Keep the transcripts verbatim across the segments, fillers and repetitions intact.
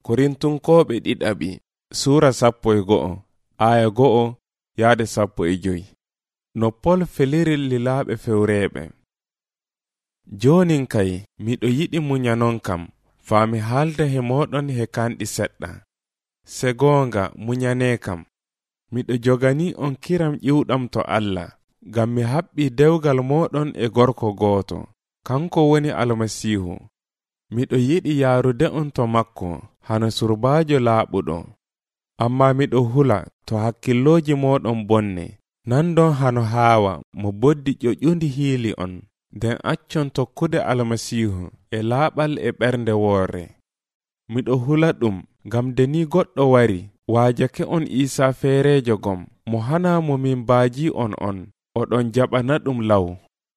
Korintunkoɓe ɗiɗaɓi Sura sappo e go'o aya go'o yaade sappo e joyi. No Pol feliri lilaaɓe fewreeɓe. Jonin kay miɗo yiɗi munyanon kam faami haalda he moɗon he kanɗi seɗɗa. Se goonga munyane kam miɗo jogani on kiram ƴiwɗam to Allah ngam mi haɓɓi dewgal moɗon e gorko gooto, kanko woni Almasiihu. Miɗo yiɗi yaarude on to makko hano surbaajo laaɓuɗo. Amma miɗo hula to hakkilloji moɗon bonne, nandon hano Haawa mo boddi ƴoƴundi hiili on, nden accon tokkude Almasiihu e laaɓal e ɓernde woore. Miɗo hula ɗum ngam deni goɗɗo wari waajake on Iisaa feereejo gom mo hana mo min baaji on on, oɗon jaɓana ɗum law.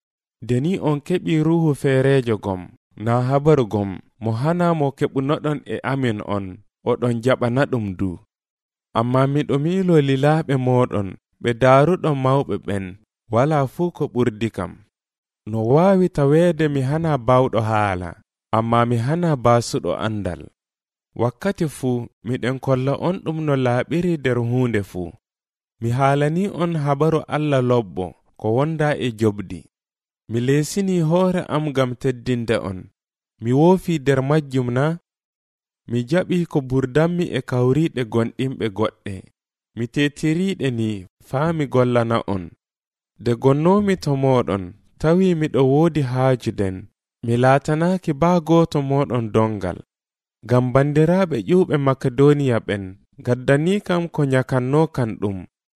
Deni on keɓi ruuhu feereejo gom, na habaru gom mo hana mo keɓunoɗon e amin on, oɗon jaɓana ɗum du. Amma miɗo miilo lilaaɓe moɗon ɓe daaruɗon mawɓe ɓen, wala fuu ko ɓurdi kam. No waawi taweede mi hana bawɗo haala, amma mi hana baasuɗo andal. Wakkati fuu miɗen kolla on ɗum no laaɓiri nder huunde fuu. Mi haalani on habaru Allah lobbo ko wonda e jobdi. Mi leesini hoore am gam teddinde on. Mi woofi nder majjum na? Mi jaɓi ko burdanmi e kawriɗe gonɗinɓe goɗɗe. Mi tetiriɗe ni faa mi gollana on. De gonnomi to moɗon, tawi miɗo woodi haajuden. Mi laatanaaki baa gooto moɗon dongal. Gam bandiraɓe ƴuɓe Makedoniya ɓen, gaddani kam ko nyakanno kan ɗum.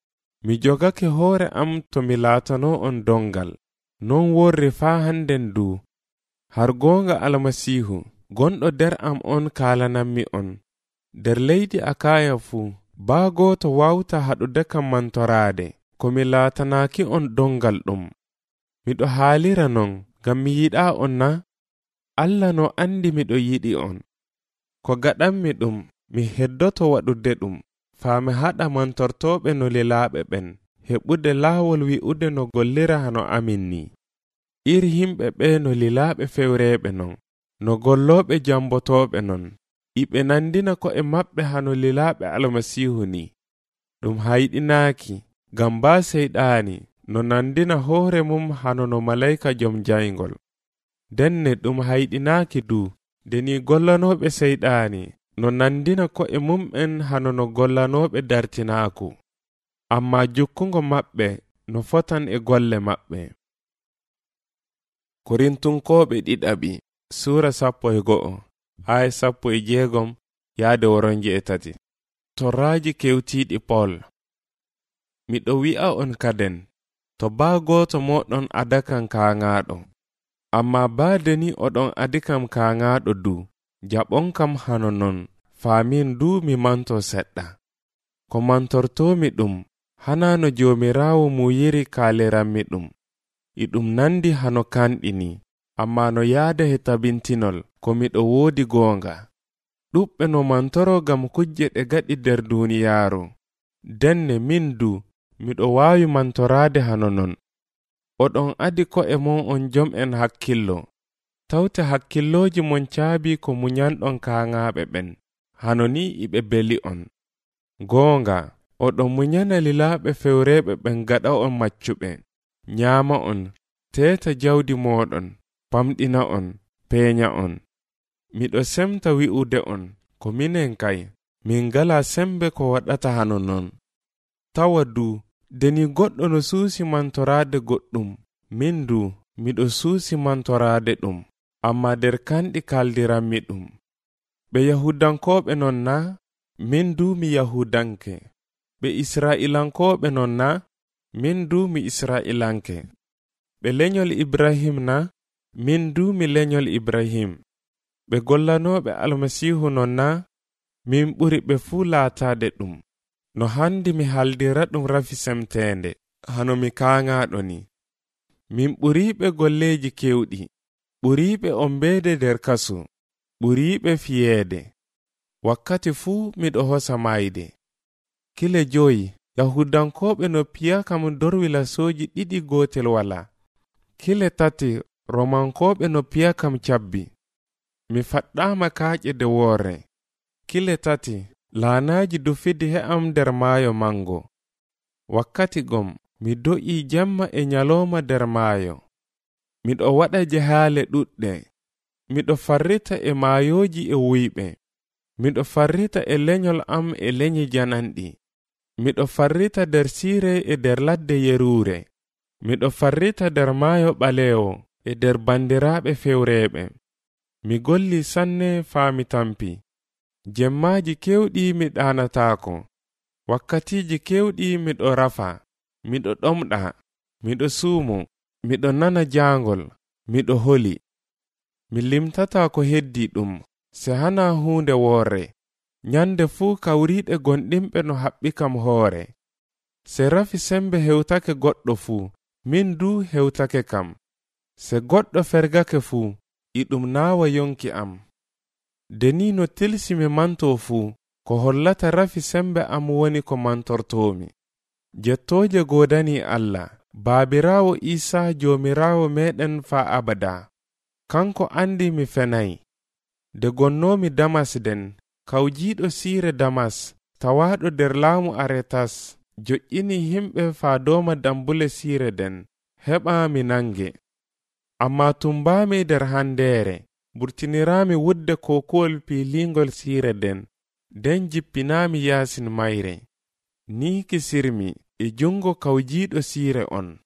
Mi jogake hoore am to mi laatano on dongal. Non worri faa hannden du. Har goonga Almasiihu, gonɗo nder am on kaalanammi on. Der leydi Akaya fuu, baa gooto wawta haɗude kam mantoraade, ko mi laatanaaki on dongal ɗum. Miɗo haalira non, ngam mi yiɗa on na? Allah no andi miɗo yiɗi on. Ko gaɗanmi ɗum, mi heddoto waɗude ɗum, faa mi haɗa mantortoɓe no lilaaɓe ɓen, heɓude laawol wi'ude no gollira hano amin ni. Iri himɓe ɓe no lilaaɓe fewreeɓe non, no gollooɓe jambotoɓe non, iɓe nandina ko e maɓɓe hano lilaaɓe Almasiihu ni. Ɗum hayɗinaaki, ngam baa seyɗaani no nandina hoore mum hano no malayka jom jayngol. Denne ɗum hayɗinaaki du, deni gollanooɓe seyɗaani no nandina ko e mum'en hano no gollanooɓe dartinaaku. Amma jukkungo maɓɓe no fotan e golle maɓɓe. Korintunkoɓe ɗiɗaɓi Sura sappo e go'o aya sappo e jeegom yaade woronje e tati. Torraaji kewtiiɗi Pol. Miɗo wi'a on kaden, to baa gooto moɗon adakan kaaŋaaɗo, amma baade ni oɗon adikam kaaŋaaɗo du, jaɓon kam hano non, faamin du mi manto seɗɗa. Ko mantortomi ɗum, hanano Joomiraawo mu yiri kaaliranmi ɗum. Iɗum nandi hano kanɗini, amma no yaada he tabintinol ko miɗo woodi goonga. Ɗuɓɓe no mantoro gam kujje ɗe gaɗi nder duuniyaaru. Denne min du, miɗo waawi mantoraade hano non. Oɗon adi ko e mon on jom'en hakkillo. Tawte hakkilloji mon caabi ko munyanɗon kaaŋaaɓe ɓen, hano ni iɓe beli on. Goonga, oɗon munyana lilaaɓe fewreeɓe ɓen gaɗa on maccuɓe. Nyaama on, teeta jawdi moɗon, pamɗina on, peeña on. Miɗo semta wi'ude on, ko minen kay, min ngala sembe ko waɗata hano non. Tawa du, deni goɗɗo no suusi mantoraade goɗɗum, min du, miɗo suusi mantoraade ɗum, amma nder kanɗi kaldiranmi ɗum. Ɓe Yahudankooɓe non na? Min du mi Yahudanke. Ɓe Isra'ilankooɓe non na? Min du mi Isra'ilanke. Ɓe lenyol Ibrahim na? Min du mi lenyol Ibrahim. Ɓe gollanooɓe Almasiihu non na? Min ɓuri ɓe fuu laataade ɗum. No handi mi haldira ɗum rafi semteende, hano mi kaaŋaaɗo ni. Min ɓuriiɓe golleeji kewɗi, ɓuriiɓe ombeede nder kasu, ɓuriiɓe fiyeede. Wakkati fuu miɗo hosa mayde. Kile joyi, Yahudankooɓe no piya kam dorwilasooji ɗiɗi gootel wala. Kile tati, Romankooɓe no piya kam cabbi. Mi faɗɗaama kaaƴe de woore. Kile tati laanaaji dufidi he am nder maayo mango. Wakkati gom mi do'i jemma e nyalooma nder maayo. Miɗo waɗa jahaale ɗuɗɗe. Miɗo farrita e maayooji e wuyɓe. Miɗo farrita e lenyol am e lenyi jananɗi. Miɗo farrita nder siire e nder ladde yeruure. Miɗo farrita nder maayo ɓaleewo e nder bandiraaɓe fewreeɓe. Mi golli sanne faa mi tampi. Jemmaaji kewɗi mi ɗaanataako. Wakkatiiji kewɗi miɗo rafa. Miɗo ɗomɗa. Miɗo suumo. Miɗo nana jaangol. Miɗo holi. Mi limtata ko heddi ɗum. Se hana huunde woore. Nyande fuu kawriiɗe gonɗimɓe no haɓɓi kam hoore. Se rafi sembe hewtake goɗɗo fuu. Min du hewtake kam. Se goɗɗo fergake fuu. Iɗum naawa yonki am. Deni no tilsi mi manto fuu. Ko hollata rafi sembe am woni ko mantortomi. Jettooje godani Allah. Baabiraawo Isa joomiraawo meɗen faa abada. Kanko andi mi fenay. De gonnomi Damas den. Kawjiiɗo siire Damas. Tawaaɗo nder laamu Aretas. Joƴƴini himɓe faa dooma dambule siire den. Heɓa mi nange. Amma tumbaami nder handeere. Burtiniraami wudde kokuwol piilingol siire den. Den jippinaami yaasin mayre. Ni kisirmi e jungo kawjiiɗo siire on.